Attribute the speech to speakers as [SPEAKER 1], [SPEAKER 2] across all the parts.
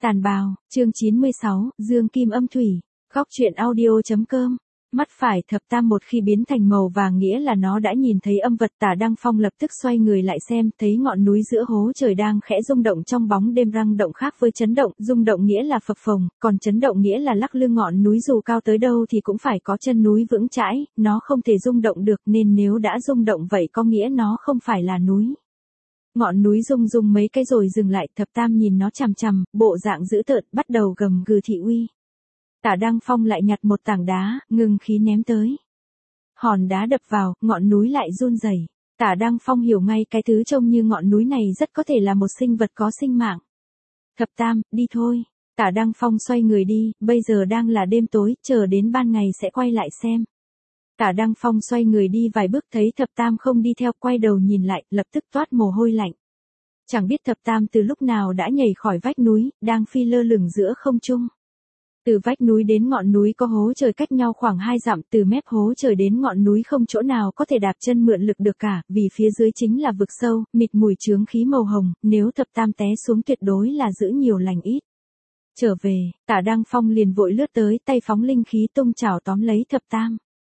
[SPEAKER 1] Tàn bào, chương 96, Dương Kim âm thủy, góc truyện audio.com. Mắt phải thập tam một khi biến thành màu vàng nghĩa là nó đã nhìn thấy âm vật. Tả Đăng Phong lập tức xoay người lại xem, thấy ngọn núi giữa hố trời đang khẽ rung động trong bóng đêm. Răng động khác với chấn động, rung động nghĩa là phập phồng, còn chấn động nghĩa là lắc lư. Ngọn núi dù cao tới đâu thì cũng phải có chân núi vững chãi, nó không thể rung động được, nên nếu đã rung động vậy có nghĩa nó không phải là núi. Ngọn núi rung rung mấy cái rồi dừng lại, thập tam nhìn nó chằm chằm, bộ dạng dữ tợn, bắt đầu gầm gừ thị uy. Tả Đăng Phong lại nhặt một tảng đá, ngưng khí ném tới. Hòn đá đập vào, ngọn núi lại run rẩy. Tả Đăng Phong hiểu ngay cái thứ trông như ngọn núi này rất có thể là một sinh vật có sinh mạng. Thập tam, đi thôi. Tả Đăng Phong xoay người đi, bây giờ đang là đêm tối, chờ đến ban ngày sẽ quay lại xem. Tả Đăng Phong xoay người đi vài bước thấy thập tam không đi theo, quay đầu nhìn lại, lập tức toát mồ hôi lạnh. Chẳng biết thập tam từ lúc nào đã nhảy khỏi vách núi, đang phi lơ lửng giữa không trung. Từ vách núi đến ngọn núi có hố trời cách nhau khoảng 2 dặm, từ mép hố trời đến ngọn núi không chỗ nào có thể đạp chân mượn lực được cả, vì phía dưới chính là vực sâu, mịt mùi chướng khí màu hồng, nếu thập tam té xuống tuyệt đối là giữ nhiều lành ít. Trở về, Tả Đăng Phong liền vội lướt tới, tay phóng linh khí tung chảo tóm lấy thập tam.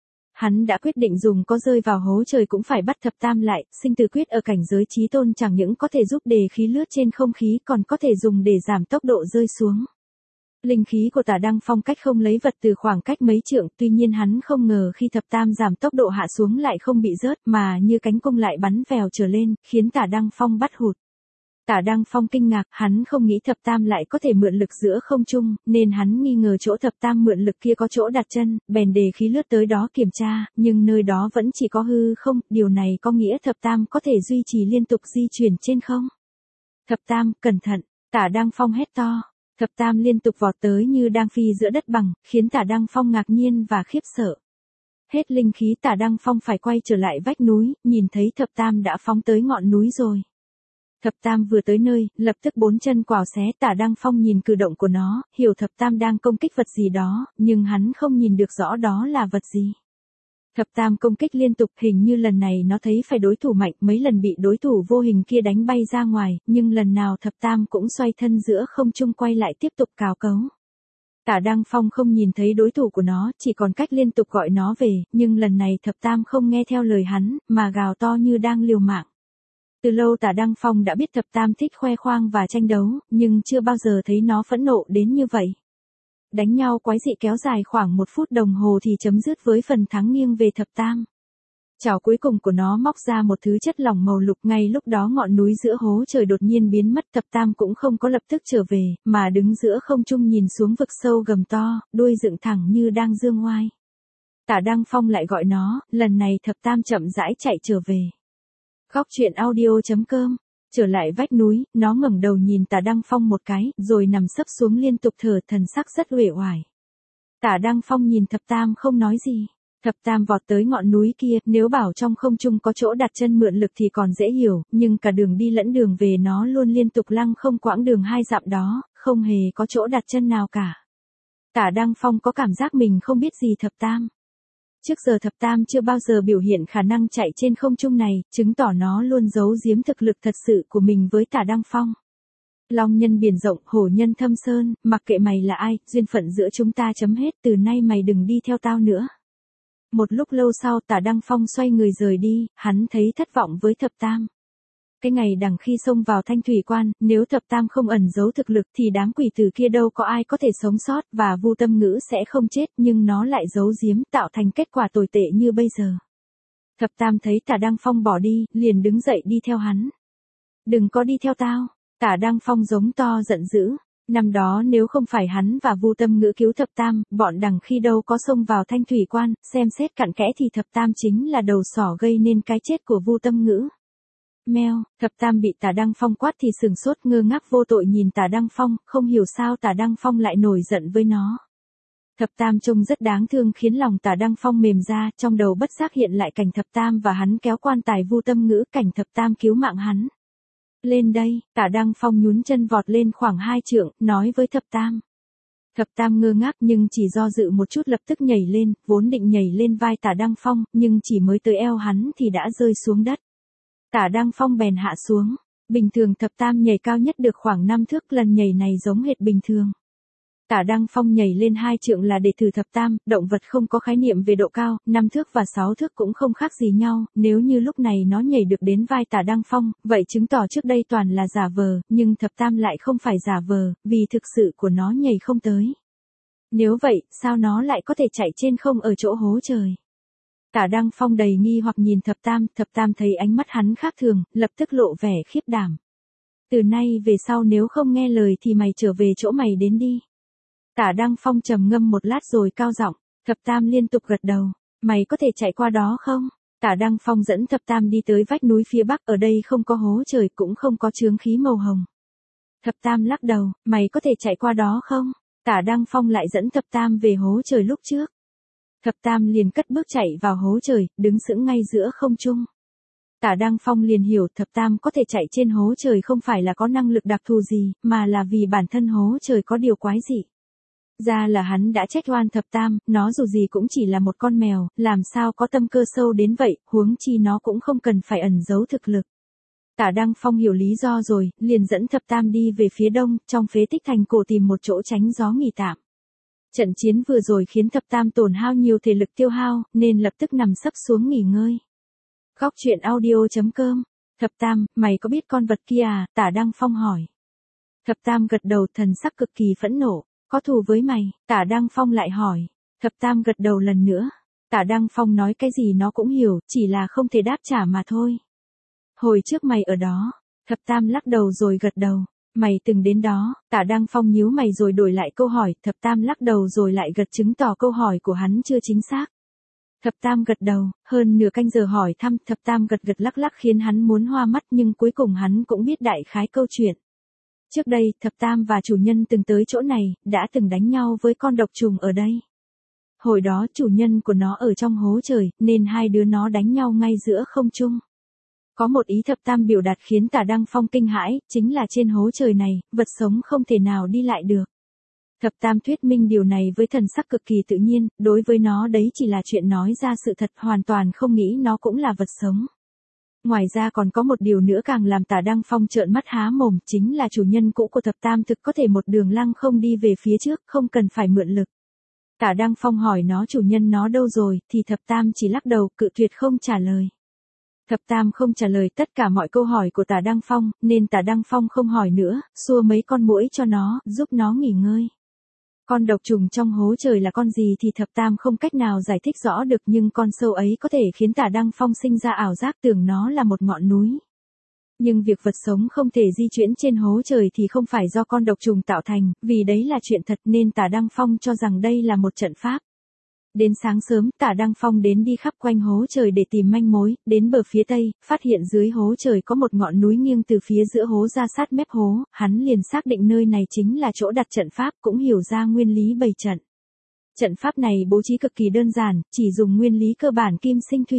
[SPEAKER 1] Hắn đã quyết định dùng có rơi vào hố trời cũng phải bắt thập tam lại, sinh tử quyết ở cảnh giới chí tôn chẳng những có thể giúp đề khí lướt trên không khí còn có thể dùng để giảm tốc độ rơi xuống. Linh khí của Tả Đăng Phong cách không lấy vật từ khoảng cách mấy trượng, tuy nhiên hắn không ngờ khi thập tam giảm tốc độ hạ xuống lại không bị rớt mà như cánh cung lại bắn vèo trở lên, khiến Tả Đăng Phong bắt hụt. Tả Đăng Phong kinh ngạc, hắn không nghĩ thập tam lại có thể mượn lực giữa không trung, nên hắn nghi ngờ chỗ thập tam mượn lực kia có chỗ đặt chân, bèn đề khí lướt tới đó kiểm tra, nhưng nơi đó vẫn chỉ có hư không, điều này có nghĩa thập tam có thể duy trì liên tục di chuyển trên không. Thập tam, cẩn thận, Tả Đăng Phong hét to. Thập tam liên tục vọt tới như đang phi giữa đất bằng, khiến Tả Đăng Phong ngạc nhiên và khiếp sợ. Hết linh khí, Tả Đăng Phong phải quay trở lại vách núi, nhìn thấy thập tam đã phóng tới ngọn núi rồi. Thập tam vừa tới nơi, lập tức bốn chân quào xé. Tả Đăng Phong nhìn cử động của nó, hiểu thập tam đang công kích vật gì đó, nhưng hắn không nhìn được rõ đó là vật gì. Thập tam công kích liên tục, hình như lần này nó thấy phải đối thủ mạnh, mấy lần bị đối thủ vô hình kia đánh bay ra ngoài, nhưng lần nào thập tam cũng xoay thân giữa không trung quay lại tiếp tục cào cấu. Tả Đăng Phong không nhìn thấy đối thủ của nó, chỉ còn cách liên tục gọi nó về, nhưng lần này thập tam không nghe theo lời hắn, mà gào to như đang liều mạng. Từ lâu Tả Đăng Phong đã biết thập tam thích khoe khoang và tranh đấu, nhưng chưa bao giờ thấy nó phẫn nộ đến như vậy. Đánh nhau quái dị kéo dài khoảng 1 phút đồng hồ thì chấm dứt với phần thắng nghiêng về thập tam. Chảo cuối cùng của nó móc ra một thứ chất lỏng màu lục, ngay lúc đó ngọn núi giữa hố trời đột nhiên biến mất. Thập tam cũng không có lập tức trở về, mà đứng giữa không trung nhìn xuống vực sâu gầm to, đuôi dựng thẳng như đang giương oai. Tả Đăng Phong lại gọi nó, lần này thập tam chậm rãi chạy trở về. Góc truyện audio.com. Trở lại vách núi, nó ngẩng đầu nhìn Tả Đăng Phong một cái, rồi nằm sấp xuống liên tục thở, thần sắc rất uể oải. Tả Đăng Phong nhìn thập tam không nói gì. Thập tam vọt tới ngọn núi kia, nếu bảo trong không trung có chỗ đặt chân mượn lực thì còn dễ hiểu, nhưng cả đường đi lẫn đường về nó luôn liên tục lăng không quãng đường 2 dặm đó, không hề có chỗ đặt chân nào cả. Tả Đăng Phong có cảm giác mình không biết gì thập tam. Trước giờ thập tam chưa bao giờ biểu hiện khả năng chạy trên không trung này, chứng tỏ nó luôn giấu giếm thực lực thật sự của mình với Tả Đăng Phong. Long nhân biển rộng, hổ nhân thâm sơn, mặc kệ mày là ai, duyên phận giữa chúng ta chấm hết, từ nay mày đừng đi theo tao nữa. Một lúc lâu sau Tả Đăng Phong xoay người rời đi, hắn thấy thất vọng với thập tam. Cái ngày đằng khi xông vào Thanh Thủy Quan, nếu thập tam không ẩn giấu thực lực thì đám quỷ tử kia đâu có ai có thể sống sót, và Vu Tâm Ngữ sẽ không chết, nhưng nó lại giấu giếm tạo thành kết quả tồi tệ như bây giờ. Thập tam thấy Tả Đăng Phong bỏ đi, liền đứng dậy đi theo hắn. Đừng có đi theo tao, Tả Đăng Phong giống to giận dữ. Năm đó nếu không phải hắn và Vu Tâm Ngữ cứu thập tam, bọn đằng khi đâu có xông vào Thanh Thủy Quan, xem xét cặn kẽ thì thập tam chính là đầu sỏ gây nên cái chết của Vu Tâm Ngữ. Meo, thập tam bị Tả Đăng Phong quát thì sừng sốt ngơ ngác vô tội nhìn Tả Đăng Phong, không hiểu sao Tả Đăng Phong lại nổi giận với nó. Thập tam trông rất đáng thương khiến lòng Tả Đăng Phong mềm ra, trong đầu bất giác hiện lại cảnh thập tam và hắn kéo quan tài Vu Tâm Ngữ, cảnh thập tam cứu mạng hắn. Lên đây, Tả Đăng Phong nhún chân vọt lên khoảng 2 trượng, nói với thập tam. Thập tam ngơ ngác nhưng chỉ do dự một chút lập tức nhảy lên, vốn định nhảy lên vai Tả Đăng Phong, nhưng chỉ mới tới eo hắn thì đã rơi xuống đất. Tả Đăng Phong bèn hạ xuống. Bình thường thập tam nhảy cao nhất được khoảng 5 thước, lần nhảy này giống hệt bình thường. Tả Đăng Phong nhảy lên 2 trượng là để thử thập tam, động vật không có khái niệm về độ cao, 5 thước và 6 thước cũng không khác gì nhau, nếu như lúc này nó nhảy được đến vai Tả Đăng Phong, vậy chứng tỏ trước đây toàn là giả vờ, nhưng thập tam lại không phải giả vờ, vì thực sự của nó nhảy không tới. Nếu vậy, sao nó lại có thể chạy trên không ở chỗ hố trời? Tả Đăng Phong đầy nghi hoặc nhìn thập tam thấy ánh mắt hắn khác thường, lập tức lộ vẻ khiếp đảm. Từ nay về sau nếu không nghe lời thì mày trở về chỗ mày đến đi. Tả Đăng Phong trầm ngâm một lát rồi cao giọng, thập tam liên tục gật đầu, mày có thể chạy qua đó không? Tả Đăng Phong dẫn thập tam đi tới vách núi phía bắc, ở đây không có hố trời cũng không có chướng khí màu hồng. Thập tam lắc đầu, mày có thể chạy qua đó không? Tả Đăng Phong lại dẫn thập tam về hố trời lúc trước. Thập tam liền cất bước chạy vào hố trời, đứng sững ngay giữa không trung. Tả Đăng Phong liền hiểu thập tam có thể chạy trên hố trời không phải là có năng lực đặc thù gì, mà là vì bản thân hố trời có điều quái dị. Ra là hắn đã trách oan thập tam, nó dù gì cũng chỉ là một con mèo, làm sao có tâm cơ sâu đến vậy, huống chi nó cũng không cần phải ẩn giấu thực lực. Tả Đăng Phong hiểu lý do rồi, liền dẫn thập tam đi về phía đông, trong phế tích thành cổ tìm một chỗ tránh gió nghỉ tạm. Trận chiến vừa rồi khiến thập tam tổn hao nhiều thể lực tiêu hao, nên lập tức nằm sấp xuống nghỉ ngơi. Góc truyện audio.com. Thập tam, mày có biết con vật kia à? Tả Đăng Phong hỏi. Thập tam gật đầu, thần sắc cực kỳ phẫn nộ. Có thù với mày? Tả Đăng Phong lại hỏi. Thập tam gật đầu lần nữa. Tả Đăng Phong nói cái gì nó cũng hiểu, chỉ là không thể đáp trả mà thôi. Hồi trước mày ở đó. Thập tam lắc đầu rồi gật đầu. Mày từng đến đó? Tả Đăng Phong nhíu mày rồi đổi lại câu hỏi, thập tam lắc đầu rồi lại gật, chứng tỏ câu hỏi của hắn chưa chính xác. Thập tam gật đầu, hơn nửa canh giờ hỏi thăm, thập tam gật gật lắc lắc khiến hắn muốn hoa mắt, nhưng cuối cùng hắn cũng biết đại khái câu chuyện. Trước đây, thập tam và chủ nhân từng tới chỗ này, đã từng đánh nhau với con độc trùng ở đây. Hồi đó chủ nhân của nó ở trong hố trời, nên hai đứa nó đánh nhau ngay giữa không trung. Có một ý thập tam biểu đạt khiến Tả Đăng Phong kinh hãi, chính là trên hố trời này, vật sống không thể nào đi lại được. Thập tam thuyết minh điều này với thần sắc cực kỳ tự nhiên, đối với nó đấy chỉ là chuyện nói ra sự thật, hoàn toàn không nghĩ nó cũng là vật sống. Ngoài ra còn có một điều nữa càng làm Tả Đăng Phong trợn mắt há mồm, chính là chủ nhân cũ của thập tam thực có thể một đường lăng không đi về phía trước, không cần phải mượn lực. Tả Đăng Phong hỏi nó chủ nhân nó đâu rồi, thì thập tam chỉ lắc đầu, cự tuyệt không trả lời. Thập tam không trả lời tất cả mọi câu hỏi của Tả Đăng Phong, nên Tả Đăng Phong không hỏi nữa, xua mấy con muỗi cho nó, giúp nó nghỉ ngơi. Con độc trùng trong hố trời là con gì thì thập tam không cách nào giải thích rõ được, nhưng con sâu ấy có thể khiến Tả Đăng Phong sinh ra ảo giác tưởng nó là một ngọn núi. Nhưng việc vật sống không thể di chuyển trên hố trời thì không phải do con độc trùng tạo thành, vì đấy là chuyện thật nên Tả Đăng Phong cho rằng đây là một trận pháp. Đến sáng sớm, Tả Đăng Phong đến đi khắp quanh hố trời để tìm manh mối, đến bờ phía tây, phát hiện dưới hố trời có một ngọn núi nghiêng từ phía giữa hố ra sát mép hố, hắn liền xác định nơi này chính là chỗ đặt trận pháp, cũng hiểu ra nguyên lý bày trận. Trận pháp này bố trí cực kỳ đơn giản, chỉ dùng nguyên lý cơ bản kim sinh thủy.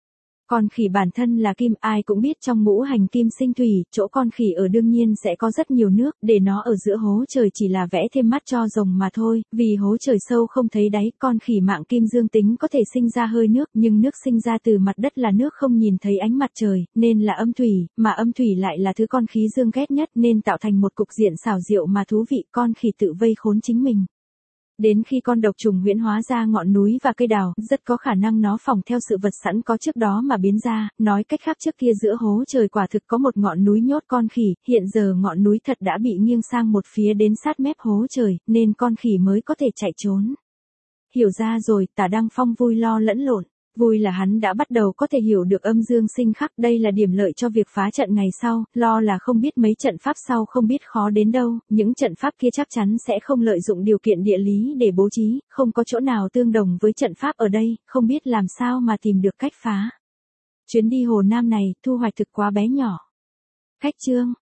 [SPEAKER 1] Con khỉ bản thân là kim, ai cũng biết trong ngũ hành kim sinh thủy, chỗ con khỉ ở đương nhiên sẽ có rất nhiều nước, để nó ở giữa hố trời chỉ là vẽ thêm mắt cho rồng mà thôi, vì hố trời sâu không thấy đáy, con khỉ mạng kim dương tính có thể sinh ra hơi nước, nhưng nước sinh ra từ mặt đất là nước không nhìn thấy ánh mặt trời, nên là âm thủy, mà âm thủy lại là thứ con khí dương ghét nhất nên tạo thành một cục diện xảo diệu mà thú vị, con khỉ tự vây khốn chính mình. Đến khi con độc trùng huyễn hóa ra ngọn núi và cây đào, rất có khả năng nó phỏng theo sự vật sẵn có trước đó mà biến ra, nói cách khác trước kia giữa hố trời quả thực có một ngọn núi nhốt con khỉ, hiện giờ ngọn núi thật đã bị nghiêng sang một phía đến sát mép hố trời, nên con khỉ mới có thể chạy trốn. Hiểu ra rồi, Tả Đăng Phong vui lo lẫn lộn. Vui là hắn đã bắt đầu có thể hiểu được âm dương sinh khắc, đây là điểm lợi cho việc phá trận ngày sau, lo là không biết mấy trận pháp sau không biết khó đến đâu, những trận pháp kia chắc chắn sẽ không lợi dụng điều kiện địa lý để bố trí, không có chỗ nào tương đồng với trận pháp ở đây, không biết làm sao mà tìm được cách phá. Chuyến đi Hồ Nam này, thu hoạch thực quá bé nhỏ. Khách chương.